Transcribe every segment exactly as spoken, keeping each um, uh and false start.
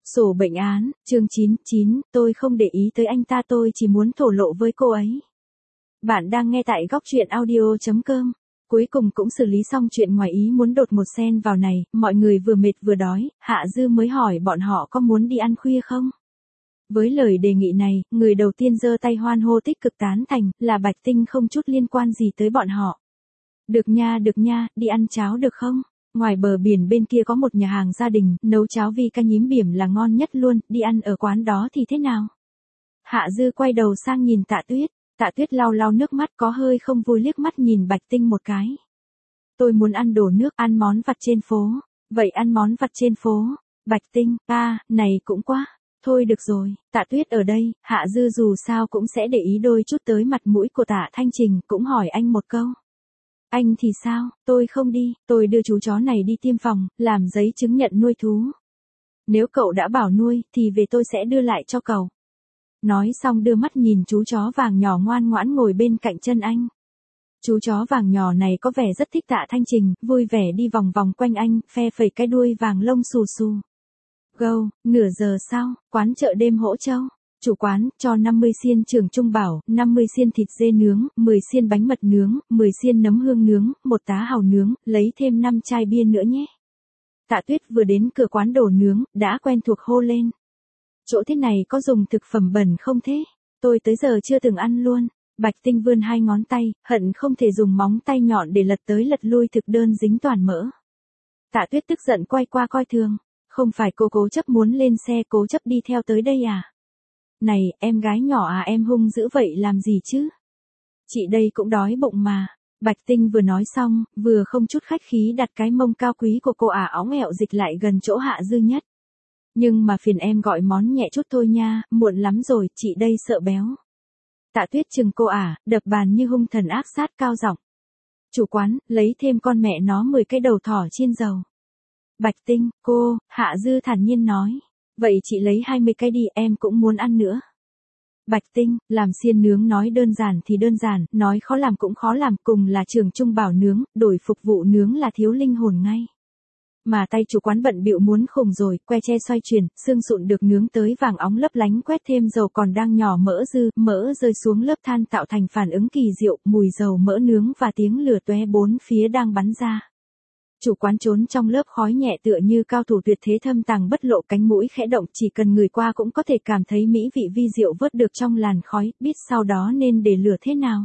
Sổ bệnh án, chương chín chín, tôi không để ý tới anh ta, tôi chỉ muốn thổ lộ với cô ấy. Bạn đang nghe tại góc truyện audio chấm com. Cuối cùng cũng xử lý xong chuyện ngoài ý muốn đột một xen vào này, mọi người vừa mệt vừa đói, Hạ Dư mới hỏi bọn họ có muốn đi ăn khuya không? Với lời đề nghị này, người đầu tiên giơ tay hoan hô tích cực tán thành, là Bạch Tinh, không chút liên quan gì tới bọn họ. Được nha, được nha, đi ăn cháo được không? Ngoài bờ biển bên kia có một nhà hàng gia đình, nấu cháo vi canh nhím biển là ngon nhất luôn, đi ăn ở quán đó thì thế nào? Hạ Dư quay đầu sang nhìn Tạ Tuyết, Tạ Tuyết lau lau nước mắt, có hơi không vui liếc mắt nhìn Bạch Tinh một cái. Tôi muốn ăn đồ nước, ăn món vặt trên phố. Vậy ăn món vặt trên phố. Bạch Tinh, à, này cũng quá. Thôi được rồi, Tạ Tuyết ở đây, Hạ Dư dù sao cũng sẽ để ý đôi chút tới mặt mũi của Tạ Thanh Trình, cũng hỏi anh một câu. Anh thì sao, tôi không đi, tôi đưa chú chó này đi tiêm phòng, làm giấy chứng nhận nuôi thú. Nếu cậu đã bảo nuôi, thì về tôi sẽ đưa lại cho cậu. Nói xong đưa mắt nhìn chú chó vàng nhỏ ngoan ngoãn ngồi bên cạnh chân anh. Chú chó vàng nhỏ này có vẻ rất thích Tạ Thanh Trình, vui vẻ đi vòng vòng quanh anh, phe phẩy cái đuôi vàng lông xù xù. Go, nửa giờ sau, quán chợ đêm Hỗ Châu. Chủ quán, cho năm mươi xiên Trường Trung Bảo, năm mươi xiên thịt dê nướng, mười xiên bánh mật nướng, mười xiên nấm hương nướng, một tá hàu nướng, lấy thêm năm chai bia nữa nhé. Tạ Tuyết vừa đến cửa quán đồ nướng, đã quen thuộc hô lên. Chỗ thế này có dùng thực phẩm bẩn không thế? Tôi tới giờ chưa từng ăn luôn. Bạch Tinh vươn hai ngón tay, hận không thể dùng móng tay nhọn để lật tới lật lui thực đơn dính toàn mỡ. Tạ Tuyết tức giận quay qua coi thường. Không phải cô cố chấp muốn lên xe, cố chấp đi theo tới đây à? Này, em gái nhỏ à, em hung dữ vậy làm gì chứ? Chị đây cũng đói bụng mà. Bạch Tinh vừa nói xong, vừa không chút khách khí đặt cái mông cao quý của cô ả à óng ẹo dịch lại gần chỗ Hạ Dư nhất. Nhưng mà phiền em gọi món nhẹ chút thôi nha, muộn lắm rồi, chị đây sợ béo. Tạ Tuyết chừng cô ả, à, đập bàn như hung thần ác sát cao giọng. Chủ quán, lấy thêm con mẹ nó mười cái đầu thỏ chiên dầu. Bạch Tinh, cô, Hạ Dư thản nhiên nói. Vậy chị lấy hai mươi cái đi, em cũng muốn ăn nữa. Bạch Tinh, làm xiên nướng nói đơn giản thì đơn giản, nói khó làm cũng khó làm, cùng là Trường Trung Bảo nướng, đổi phục vụ nướng là thiếu linh hồn ngay. Mà tay chủ quán bận bịu muốn khùng rồi, que tre xoay chuyển, xương sụn được nướng tới vàng óng lấp lánh, quét thêm dầu còn đang nhỏ mỡ dư, mỡ rơi xuống lớp than tạo thành phản ứng kỳ diệu, mùi dầu mỡ nướng và tiếng lửa tóe bốn phía đang bắn ra. Chủ quán trốn trong lớp khói nhẹ tựa như cao thủ tuyệt thế thâm tàng bất lộ, cánh mũi khẽ động, chỉ cần người qua cũng có thể cảm thấy mỹ vị vi diệu vớt được trong làn khói, biết sau đó nên để lửa thế nào.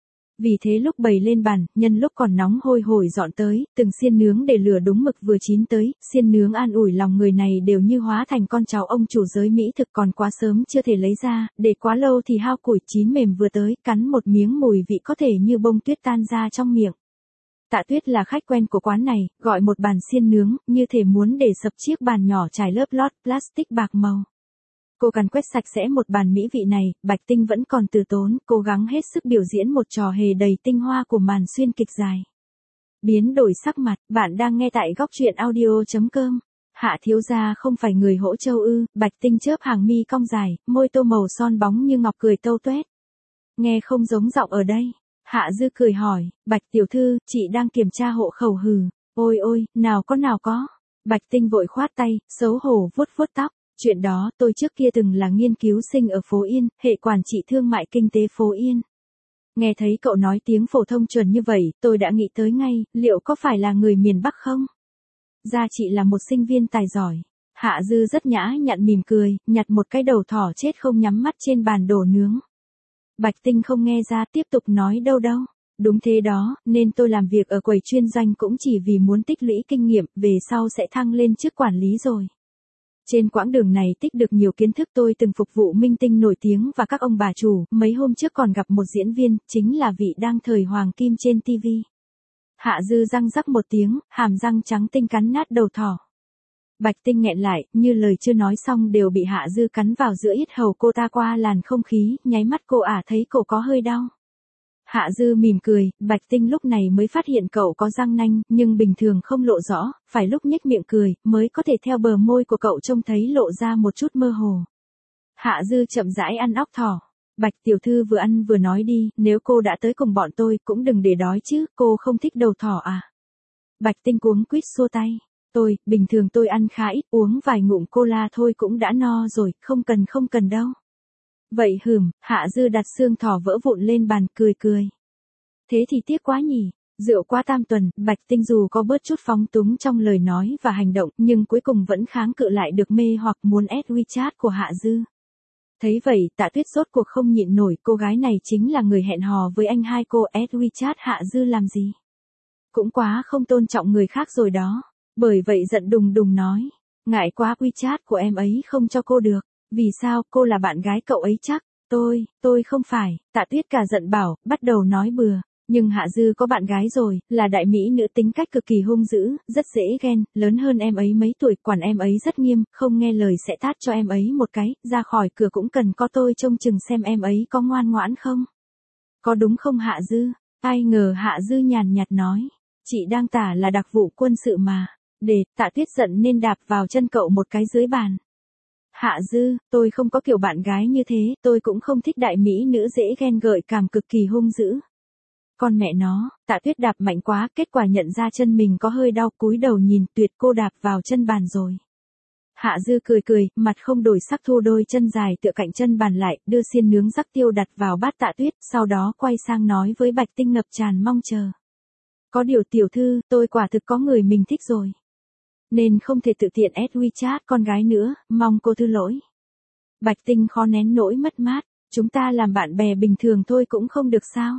Vì thế lúc bày lên bàn, nhân lúc còn nóng hôi hổi dọn tới, từng xiên nướng để lửa đúng mực vừa chín tới, xiên nướng an ủi lòng người này đều như hóa thành con cháu ông chủ giới mỹ thực, còn quá sớm chưa thể lấy ra, để quá lâu thì hao củi, chín mềm vừa tới, cắn một miếng mùi vị có thể như bông tuyết tan ra trong miệng. Tạ Tuyết là khách quen của quán này, gọi một bàn xiên nướng, như thể muốn để sập chiếc bàn nhỏ trải lớp lót plastic bạc màu. Cô càn quét sạch sẽ một bàn mỹ vị này, Bạch Tinh vẫn còn từ tốn, cố gắng hết sức biểu diễn một trò hề đầy tinh hoa của màn xuyên kịch dài. Biến đổi sắc mặt, bạn đang nghe tại góc truyện audio chấm com. Hạ thiếu gia không phải người Hỗ Châu ư? Bạch Tinh chớp hàng mi cong dài, môi tô màu son bóng như ngọc cười tâu tuét. Nghe không giống giọng ở đây. Hạ Dư cười hỏi, Bạch tiểu thư, chị đang kiểm tra hộ khẩu hừ. Ôi ôi, nào có nào có. Bạch Tinh vội khoát tay, xấu hổ vuốt vuốt tóc. Chuyện đó, tôi trước kia từng là nghiên cứu sinh ở phố Yên, hệ quản trị thương mại kinh tế phố Yên. Nghe thấy cậu nói tiếng phổ thông chuẩn như vậy, tôi đã nghĩ tới ngay, liệu có phải là người miền Bắc không? Ra chị là một sinh viên tài giỏi. Hạ Dư rất nhã nhặn mỉm cười, nhặt một cái đầu thỏ chết không nhắm mắt trên bàn đồ nướng. Bạch Tinh không nghe ra, tiếp tục nói đâu đâu. Đúng thế đó, nên tôi làm việc ở quầy chuyên doanh cũng chỉ vì muốn tích lũy kinh nghiệm, về sau sẽ thăng lên chức quản lý rồi. Trên quãng đường này tích được nhiều kiến thức, tôi từng phục vụ minh tinh nổi tiếng và các ông bà chủ, mấy hôm trước còn gặp một diễn viên, chính là vị đang thời hoàng kim trên ti vi. Hạ Dư răng rắc một tiếng, hàm răng trắng tinh cắn nát đầu thỏ. Bạch Tinh nghẹn lại, như lời chưa nói xong đều bị Hạ Dư cắn vào giữa yết hầu cô ta qua làn không khí, nháy mắt cô ả thấy cổ có hơi đau. Hạ Dư mỉm cười, Bạch Tinh lúc này mới phát hiện cậu có răng nanh, nhưng bình thường không lộ rõ, phải lúc nhếch miệng cười, mới có thể theo bờ môi của cậu trông thấy lộ ra một chút mơ hồ. Hạ Dư chậm rãi ăn óc thỏ. Bạch tiểu thư vừa ăn vừa nói đi, nếu cô đã tới cùng bọn tôi, cũng đừng để đói chứ, cô không thích đầu thỏ à. Bạch Tinh cuống quýt xua tay. Tôi, bình thường tôi ăn khá ít, uống vài ngụm cola thôi cũng đã no rồi, không cần không cần đâu. Vậy hửm, Hạ Dư đặt xương thỏ vỡ vụn lên bàn, cười cười. Thế thì tiếc quá nhỉ. Rượu qua tam tuần, Bạch Tinh dù có bớt chút phóng túng trong lời nói và hành động, nhưng cuối cùng vẫn kháng cự lại được mê hoặc muốn add WeChat của Hạ Dư. Thấy vậy, Tạ Tuyết rốt cuộc không nhịn nổi, cô gái này chính là người hẹn hò với anh hai, cô add WeChat Hạ Dư làm gì? Cũng quá không tôn trọng người khác rồi đó. Bởi vậy giận đùng đùng nói, ngại quá WeChat của em ấy không cho cô được. Vì sao, cô là bạn gái cậu ấy chắc? Tôi, tôi không phải. Tạ Tuyết cả giận bảo, bắt đầu nói bừa. Nhưng Hạ Dư có bạn gái rồi, là đại mỹ nữ tính cách cực kỳ hung dữ, rất dễ ghen, lớn hơn em ấy mấy tuổi, quản em ấy rất nghiêm, không nghe lời sẽ tát cho em ấy một cái, ra khỏi cửa cũng cần có tôi trông chừng xem em ấy có ngoan ngoãn không. Có đúng không Hạ Dư? Ai ngờ Hạ Dư nhàn nhạt nói, chị đang tả là đặc vụ quân sự mà. Để, Tạ Tuyết giận nên đạp vào chân cậu một cái dưới bàn. Hạ Dư, tôi không có kiểu bạn gái như thế, tôi cũng không thích đại mỹ nữ dễ ghen gợi cảm cực kỳ hung dữ. Con mẹ nó, Tạ Tuyết đạp mạnh quá, kết quả nhận ra chân mình có hơi đau, cúi đầu nhìn, tuyệt, cô đạp vào chân bàn rồi. Hạ Dư cười cười, mặt không đổi sắc, thu đôi chân dài tựa cạnh chân bàn lại, đưa xiên nướng rắc tiêu đặt vào bát Tạ Tuyết, sau đó quay sang nói với Bạch Tinh ngập tràn mong chờ. Có điều tiểu thư, tôi quả thực có người mình thích rồi. Nên không thể tự tiện add WeChat con gái nữa, mong cô thứ lỗi. Bạch Tinh khó nén nỗi mất mát, chúng ta làm bạn bè bình thường thôi cũng không được sao.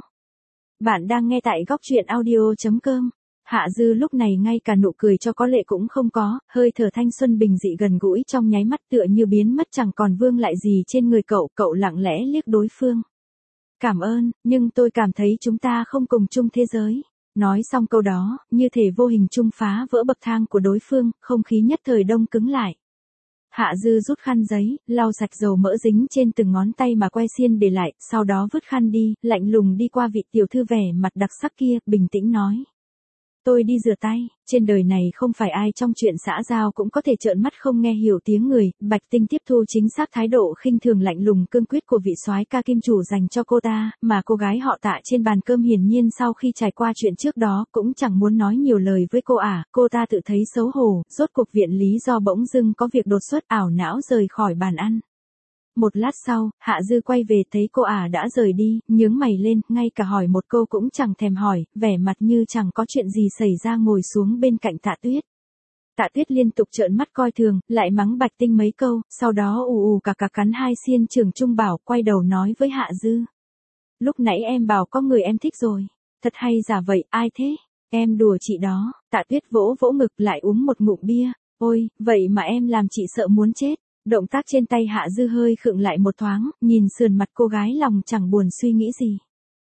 Bạn đang nghe tại góc truyện audio chấm com. Hạ Dư lúc này ngay cả nụ cười cho có lệ cũng không có, hơi thở thanh xuân bình dị gần gũi trong nháy mắt tựa như biến mất chẳng còn vương lại gì trên người cậu, cậu lặng lẽ liếc đối phương. Cảm ơn, nhưng tôi cảm thấy chúng ta không cùng chung thế giới. Nói xong câu đó, như thể vô hình trung phá vỡ bậc thang của đối phương, không khí nhất thời đông cứng lại. Hạ Dư rút khăn giấy, lau sạch dầu mỡ dính trên từng ngón tay mà quay xiên để lại, sau đó vứt khăn đi, lạnh lùng đi qua vị tiểu thư vẻ mặt đặc sắc kia, bình tĩnh nói. Tôi đi rửa tay, trên đời này không phải ai trong chuyện xã giao cũng có thể trợn mắt không nghe hiểu tiếng người, Bạch Tinh tiếp thu chính xác thái độ khinh thường lạnh lùng cương quyết của vị soái ca kim chủ dành cho cô ta, mà cô gái họ Tạ trên bàn cơm hiển nhiên sau khi trải qua chuyện trước đó cũng chẳng muốn nói nhiều lời với cô ả, cô ta tự thấy xấu hổ, rốt cuộc viện lý do bỗng dưng có việc đột xuất ảo não rời khỏi bàn ăn. Một lát sau, Hạ Dư quay về thấy cô ả đã rời đi, nhướng mày lên, ngay cả hỏi một câu cũng chẳng thèm hỏi, vẻ mặt như chẳng có chuyện gì xảy ra ngồi xuống bên cạnh Tạ Tuyết. Tạ Tuyết liên tục trợn mắt coi thường, lại mắng Bạch Tinh mấy câu, sau đó ù ù cà cà cắn hai xiên trường trung bảo, quay đầu nói với Hạ Dư. Lúc nãy em bảo có người em thích rồi. Thật hay giả vậy, ai thế? Em đùa chị đó. Tạ Tuyết vỗ vỗ ngực lại uống một ngụm bia. Ôi, vậy mà em làm chị sợ muốn chết. Động tác trên tay Hạ Dư hơi khựng lại một thoáng, nhìn sườn mặt cô gái lòng chẳng buồn suy nghĩ gì.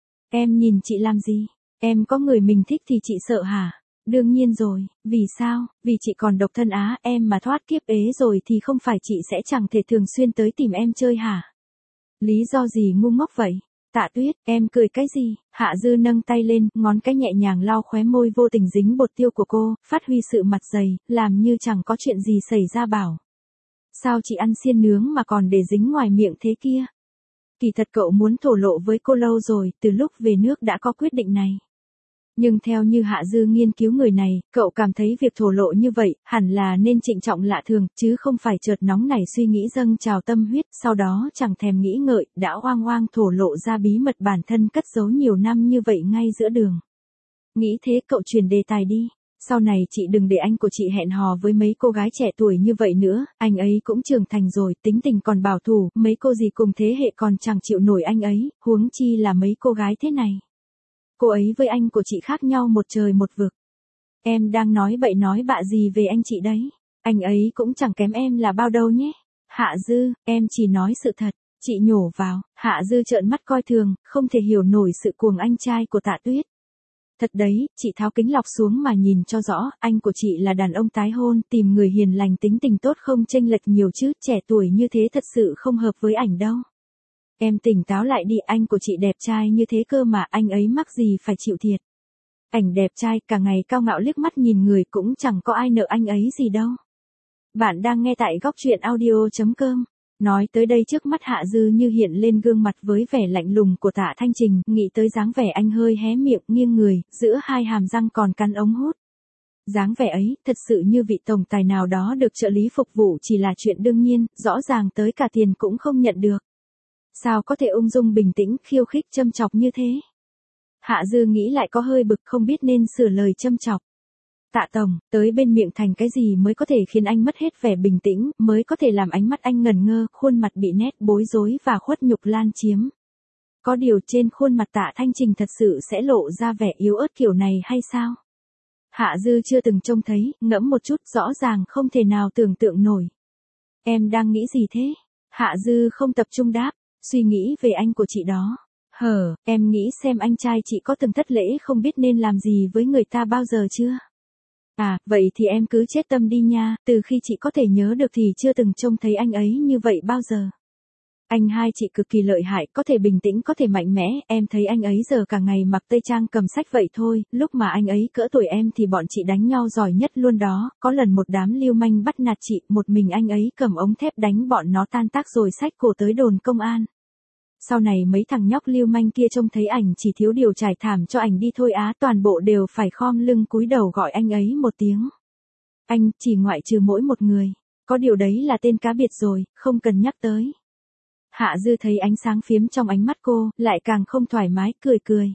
Em nhìn chị làm gì? Em có người mình thích thì chị sợ hả? Đương nhiên rồi, vì sao? Vì chị còn độc thân á, em mà thoát kiếp ế rồi thì không phải chị sẽ chẳng thể thường xuyên tới tìm em chơi hả? Lý do gì ngu ngốc vậy? Tạ Tuyết, em cười cái gì? Hạ Dư nâng tay lên, ngón cái nhẹ nhàng lau khóe môi vô tình dính bột tiêu của cô, phát huy sự mặt dày, làm như chẳng có chuyện gì xảy ra bảo. Sao chị ăn xiên nướng mà còn để dính ngoài miệng thế kia? Kỳ thật cậu muốn thổ lộ với cô lâu rồi, từ lúc về nước đã có quyết định này. Nhưng theo như Hạ Dư nghiên cứu người này, cậu cảm thấy việc thổ lộ như vậy, hẳn là nên trịnh trọng lạ thường, chứ không phải chợt nóng nảy suy nghĩ dâng trào tâm huyết, sau đó chẳng thèm nghĩ ngợi, đã oang oang thổ lộ ra bí mật bản thân cất giấu nhiều năm như vậy ngay giữa đường. Nghĩ thế cậu chuyển đề tài đi. Sau này chị đừng để anh của chị hẹn hò với mấy cô gái trẻ tuổi như vậy nữa, anh ấy cũng trưởng thành rồi, tính tình còn bảo thủ, mấy cô gì cùng thế hệ còn chẳng chịu nổi anh ấy, huống chi là mấy cô gái thế này. Cô ấy với anh của chị khác nhau một trời một vực. Em đang nói bậy nói bạ gì về anh chị đấy, anh ấy cũng chẳng kém em là bao đâu nhé. Hạ Dư, em chỉ nói sự thật, chị nhổ vào. Hạ Dư trợn mắt coi thường, không thể hiểu nổi sự cuồng anh trai của Tạ Tuyết. Thật đấy, chị tháo kính lọc xuống mà nhìn cho rõ, anh của chị là đàn ông tái hôn, tìm người hiền lành tính tình tốt không chênh lệch nhiều chứ, trẻ tuổi như thế thật sự không hợp với ảnh đâu. Em tỉnh táo lại đi, anh của chị đẹp trai như thế cơ mà, anh ấy mắc gì phải chịu thiệt. Ảnh đẹp trai, cả ngày cao ngạo liếc mắt nhìn người cũng chẳng có ai nợ anh ấy gì đâu. Bạn đang nghe tại góc truyện audio chấm com. Nói tới đây trước mắt Hạ Dư như hiện lên gương mặt với vẻ lạnh lùng của Tạ Thanh Trình, nghĩ tới dáng vẻ anh hơi hé miệng nghiêng người, giữa hai hàm răng còn cắn ống hút. Dáng vẻ ấy, thật sự như vị tổng tài nào đó được trợ lý phục vụ chỉ là chuyện đương nhiên, rõ ràng tới cả tiền cũng không nhận được. Sao có thể ung dung bình tĩnh, khiêu khích châm chọc như thế? Hạ Dư nghĩ lại có hơi bực không biết nên sửa lời châm chọc. Tạ tổng, tới bên miệng thành cái gì mới có thể khiến anh mất hết vẻ bình tĩnh, mới có thể làm ánh mắt anh ngẩn ngơ, khuôn mặt bị nét bối rối và khuất nhục lan chiếm. Có điều trên khuôn mặt Tạ Thanh Trình thật sự sẽ lộ ra vẻ yếu ớt kiểu này hay sao? Hạ Dư chưa từng trông thấy, ngẫm một chút rõ ràng không thể nào tưởng tượng nổi. Em đang nghĩ gì thế? Hạ Dư không tập trung đáp, suy nghĩ về anh của chị đó. Hờ, em nghĩ xem anh trai chị có từng thất lễ không biết nên làm gì với người ta bao giờ chưa? À, vậy thì em cứ chết tâm đi nha, từ khi chị có thể nhớ được thì chưa từng trông thấy anh ấy như vậy bao giờ. Anh hai chị cực kỳ lợi hại, có thể bình tĩnh, có thể mạnh mẽ, em thấy anh ấy giờ cả ngày mặc tây trang cầm sách vậy thôi, lúc mà anh ấy cỡ tuổi em thì bọn chị đánh nhau giỏi nhất luôn đó, có lần một đám lưu manh bắt nạt chị, một mình anh ấy cầm ống thép đánh bọn nó tan tác rồi xách cổ tới đồn công an. Sau này mấy thằng nhóc lưu manh kia trông thấy ảnh chỉ thiếu điều trải thảm cho ảnh đi thôi á, toàn bộ đều phải khom lưng cúi đầu gọi anh ấy một tiếng. Anh, chỉ ngoại trừ mỗi một người, có điều đấy là tên cá biệt rồi, không cần nhắc tới. Hạ Dư thấy ánh sáng phiếm trong ánh mắt cô, lại càng không thoải mái, cười cười.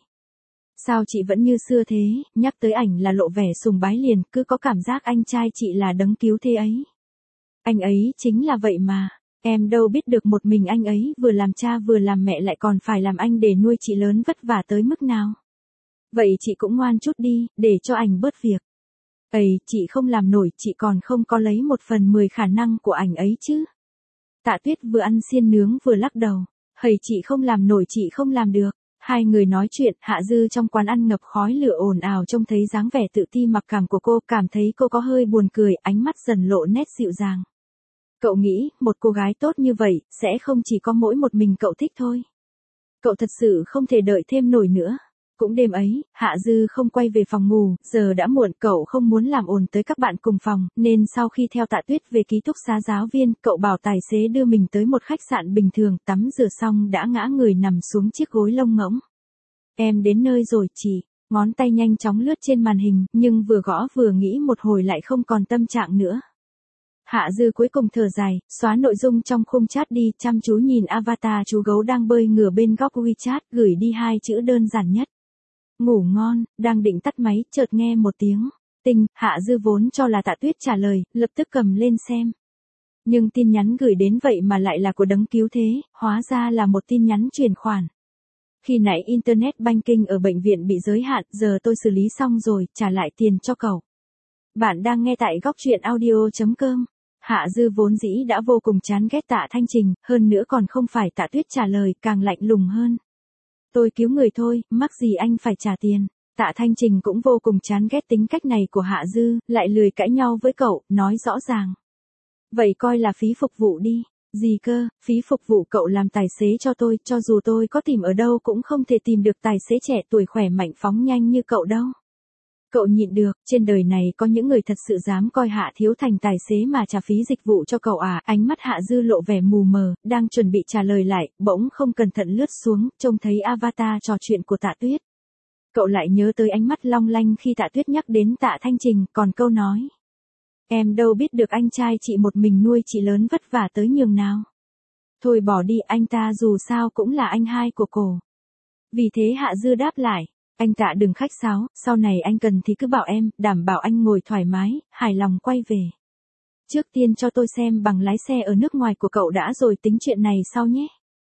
Sao chị vẫn như xưa thế, nhắc tới ảnh là lộ vẻ sùng bái liền, cứ có cảm giác anh trai chị là đấng cứu thế ấy. Anh ấy chính là vậy mà, em đâu biết được một mình anh ấy vừa làm cha vừa làm mẹ lại còn phải làm anh để nuôi chị lớn vất vả tới mức nào. Vậy chị cũng ngoan chút đi, để cho ảnh bớt việc. Ây, chị không làm nổi, chị còn không có lấy một phần mười khả năng của ảnh ấy chứ. Tạ Tuyết vừa ăn xiên nướng vừa lắc đầu. Hầy, chị không làm nổi, chị không làm được. Hai người nói chuyện, Hạ Dư trong quán ăn ngập khói lửa ồn ào trông thấy dáng vẻ tự ti mặc cảm của cô, cảm thấy cô có hơi buồn cười, ánh mắt dần lộ nét dịu dàng. Cậu nghĩ, một cô gái tốt như vậy, sẽ không chỉ có mỗi một mình cậu thích thôi. Cậu thật sự không thể đợi thêm nổi nữa. Cũng đêm ấy, Hạ Dư không quay về phòng ngủ, giờ đã muộn, cậu không muốn làm ồn tới các bạn cùng phòng, nên sau khi theo Tạ Tuyết về ký túc xá giáo viên, cậu bảo tài xế đưa mình tới một khách sạn bình thường, tắm rửa xong đã ngã người nằm xuống chiếc gối lông ngỗng. Em đến nơi rồi chị, ngón tay nhanh chóng lướt trên màn hình, nhưng vừa gõ vừa nghĩ một hồi lại không còn tâm trạng nữa. Hạ Dư cuối cùng thở dài, xóa nội dung trong khung chat đi, chăm chú nhìn avatar chú gấu đang bơi ngửa bên góc WeChat, gửi đi hai chữ đơn giản nhất. Ngủ ngon, đang định tắt máy, chợt nghe một tiếng tinh, Hạ Dư vốn cho là Tạ Tuyết trả lời, lập tức cầm lên xem. Nhưng tin nhắn gửi đến vậy mà lại là của đấng cứu thế, hóa ra là một tin nhắn chuyển khoản. Khi nãy Internet Banking ở bệnh viện bị giới hạn, giờ tôi xử lý xong rồi, trả lại tiền cho cậu. Bạn đang nghe tại góc truyện audio chấm com. Hạ Dư vốn dĩ đã vô cùng chán ghét Tạ Thanh Trình, hơn nữa còn không phải Tạ Tuyết trả lời, càng lạnh lùng hơn. Tôi cứu người thôi, mắc gì anh phải trả tiền. Tạ Thanh Trình cũng vô cùng chán ghét tính cách này của Hạ Dư, lại lười cãi nhau với cậu, nói rõ ràng. Vậy coi là phí phục vụ đi. Gì cơ, phí phục vụ cậu làm tài xế cho tôi, cho dù tôi có tìm ở đâu cũng không thể tìm được tài xế trẻ tuổi khỏe mạnh phóng nhanh như cậu đâu. Cậu nhịn được, trên đời này có những người thật sự dám coi Hạ Thiếu thành tài xế mà trả phí dịch vụ cho cậu à. Ánh mắt Hạ Dư lộ vẻ mù mờ, đang chuẩn bị trả lời lại, bỗng không cẩn thận lướt xuống, trông thấy avatar trò chuyện của Tạ Tuyết. Cậu lại nhớ tới ánh mắt long lanh khi Tạ Tuyết nhắc đến Tạ Thanh Trình, còn câu nói. Em đâu biết được anh trai chị một mình nuôi chị lớn vất vả tới nhường nào. Thôi bỏ đi, anh ta dù sao cũng là anh hai của cô. Vì thế Hạ Dư đáp lại. Anh Tạ đừng khách sáo, sau này anh cần thì cứ bảo em, đảm bảo anh ngồi thoải mái, hài lòng quay về. Trước tiên cho tôi xem bằng lái xe ở nước ngoài của cậu đã rồi tính chuyện này sau nhé.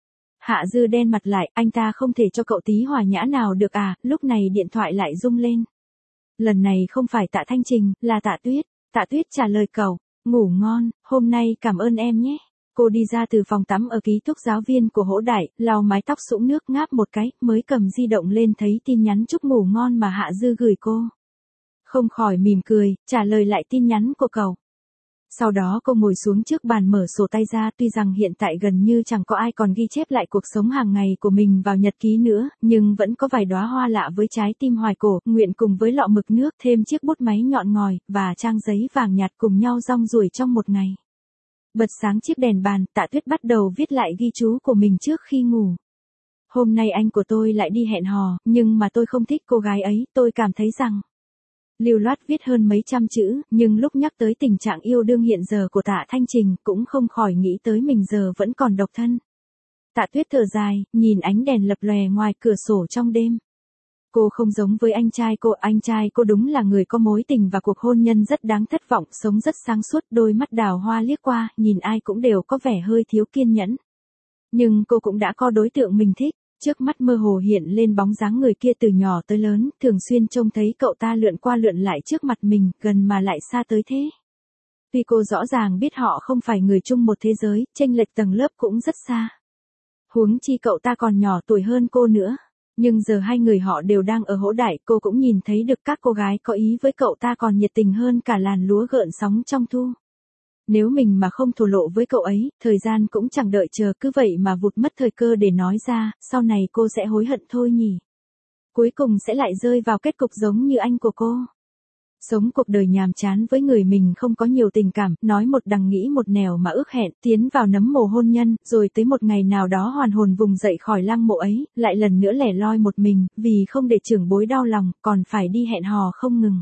Hạ Dư đen mặt lại, anh ta không thể cho cậu tí hòa nhã nào được à, lúc này điện thoại lại rung lên. Lần này không phải Tạ Thanh Trình, là Tạ Tuyết. Tạ Tuyết trả lời cậu, ngủ ngon, hôm nay cảm ơn em nhé. Cô đi ra từ phòng tắm ở ký túc giáo viên của Hỗ Đại, lau mái tóc sũng nước ngáp một cái, mới cầm di động lên thấy tin nhắn chúc ngủ ngon mà Hạ Dư gửi cô. Không khỏi mỉm cười, trả lời lại tin nhắn của cậu. Sau đó cô ngồi xuống trước bàn mở sổ tay ra, tuy rằng hiện tại gần như chẳng có ai còn ghi chép lại cuộc sống hàng ngày của mình vào nhật ký nữa, nhưng vẫn có vài đóa hoa lạ với trái tim hoài cổ, nguyện cùng với lọ mực nước, thêm chiếc bút máy nhọn ngòi, và trang giấy vàng nhạt cùng nhau rong ruổi trong một ngày. Bật sáng chiếc đèn bàn, Tạ Tuyết bắt đầu viết lại ghi chú của mình trước khi ngủ. Hôm nay anh của tôi lại đi hẹn hò, nhưng mà tôi không thích cô gái ấy, tôi cảm thấy rằng Lưu loát viết hơn mấy trăm chữ, nhưng lúc nhắc tới tình trạng yêu đương hiện giờ của Tạ Thanh Trình, cũng không khỏi nghĩ tới mình giờ vẫn còn độc thân. Tạ Tuyết thở dài, nhìn ánh đèn lập lòe ngoài cửa sổ trong đêm. Cô không giống với anh trai cô, anh trai cô đúng là người có mối tình và cuộc hôn nhân rất đáng thất vọng, sống rất sáng suốt, đôi mắt đào hoa liếc qua, nhìn ai cũng đều có vẻ hơi thiếu kiên nhẫn. Nhưng cô cũng đã có đối tượng mình thích, trước mắt mơ hồ hiện lên bóng dáng người kia từ nhỏ tới lớn, thường xuyên trông thấy cậu ta lượn qua lượn lại trước mặt mình, gần mà lại xa tới thế. Tuy cô rõ ràng biết họ không phải người chung một thế giới, chênh lệch tầng lớp cũng rất xa. Huống chi cậu ta còn nhỏ tuổi hơn cô nữa. Nhưng giờ hai người họ đều đang ở hỗ đại, cô cũng nhìn thấy được các cô gái có ý với cậu ta còn nhiệt tình hơn cả làn lúa gợn sóng trong thu. Nếu mình mà không thổ lộ với cậu ấy, thời gian cũng chẳng đợi chờ, cứ vậy mà vụt mất thời cơ để nói ra, sau này cô sẽ hối hận thôi nhỉ. Cuối cùng sẽ lại rơi vào kết cục giống như anh của cô. Sống cuộc đời nhàm chán với người mình không có nhiều tình cảm, nói một đằng nghĩ một nẻo mà ước hẹn, tiến vào nấm mồ hôn nhân, rồi tới một ngày nào đó hoàn hồn vùng dậy khỏi lăng mộ ấy, lại lần nữa lẻ loi một mình, vì không để trưởng bối đau lòng, còn phải đi hẹn hò không ngừng.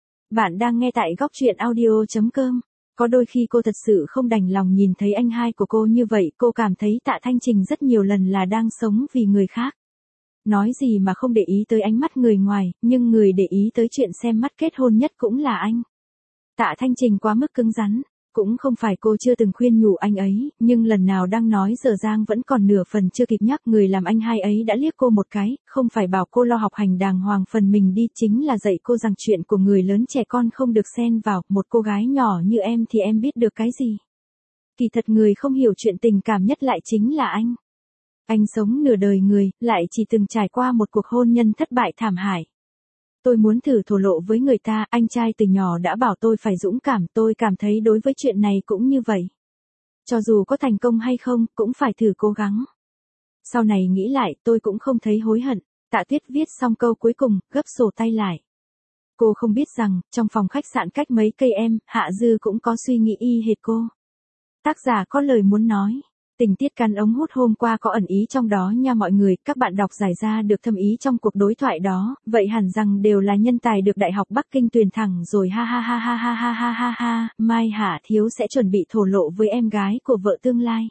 Bạn đang nghe tại góc truyện audio chấm com. Có đôi khi cô thật sự không đành lòng nhìn thấy anh hai của cô như vậy, cô cảm thấy Tạ Thanh Trình rất nhiều lần là đang sống vì người khác. Nói gì mà không để ý tới ánh mắt người ngoài, nhưng người để ý tới chuyện xem mắt kết hôn nhất cũng là anh. Tạ Thanh Trình quá mức cứng rắn, cũng không phải cô chưa từng khuyên nhủ anh ấy, nhưng lần nào đang nói dở dang vẫn còn nửa phần chưa kịp nhắc, người làm anh hai ấy đã liếc cô một cái, không phải bảo cô lo học hành đàng hoàng phần mình đi, chính là dạy cô rằng chuyện của người lớn trẻ con không được xen vào, một cô gái nhỏ như em thì em biết được cái gì. Kỳ thật người không hiểu chuyện tình cảm nhất lại chính là anh. Anh sống nửa đời người, lại chỉ từng trải qua một cuộc hôn nhân thất bại thảm hại. Tôi muốn thử thổ lộ với người ta, anh trai từ nhỏ đã bảo tôi phải dũng cảm, tôi cảm thấy đối với chuyện này cũng như vậy. Cho dù có thành công hay không, cũng phải thử cố gắng. Sau này nghĩ lại, tôi cũng không thấy hối hận. Tạ Tuyết viết xong câu cuối cùng, gấp sổ tay lại. Cô không biết rằng, trong phòng khách sạn cách mấy cây em, Hạ Dư cũng có suy nghĩ y hệt cô. Tác giả có lời muốn nói. Tình tiết cắn ống hút hôm qua có ẩn ý trong đó nha mọi người, các bạn đọc giải ra được thâm ý trong cuộc đối thoại đó, vậy hẳn rằng đều là nhân tài được Đại học Bắc Kinh tuyển thẳng rồi, ha ha ha ha ha ha ha ha ha, Mai Hạ Thiếu sẽ chuẩn bị thổ lộ với em gái của vợ tương lai.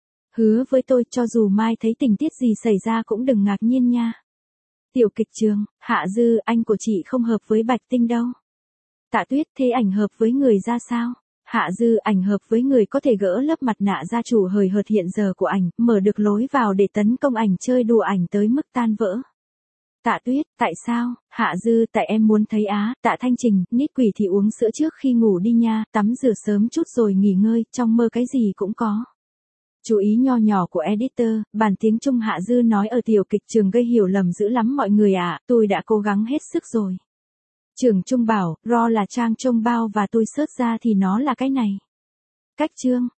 Hứa với tôi, cho dù Mai thấy tình tiết gì xảy ra cũng đừng ngạc nhiên nha. Tiểu kịch trường, Hạ Dư, anh của chị không hợp với Bạch Tinh đâu. Tạ Tuyết, thế ảnh hợp với người ra sao? Hạ Dư, ảnh hợp với người có thể gỡ lớp mặt nạ gia chủ hời hợt hiện giờ của ảnh, mở được lối vào để tấn công ảnh, chơi đùa ảnh tới mức tan vỡ. Tạ Tuyết, tại sao? Hạ Dư, tại em muốn thấy á. Tạ Thanh Trình, nít quỷ thì uống sữa trước khi ngủ đi nha, tắm rửa sớm chút rồi nghỉ ngơi, trong mơ cái gì cũng có. Chú ý nho nhỏ của editor, bản tiếng Trung Hạ Dư nói ở tiểu kịch trường gây hiểu lầm dữ lắm mọi người ạ, à, tôi đã cố gắng hết sức rồi. Trưởng Trung bảo, ro là trang trông bao và tôi search ra thì nó là cái này. Cách chương.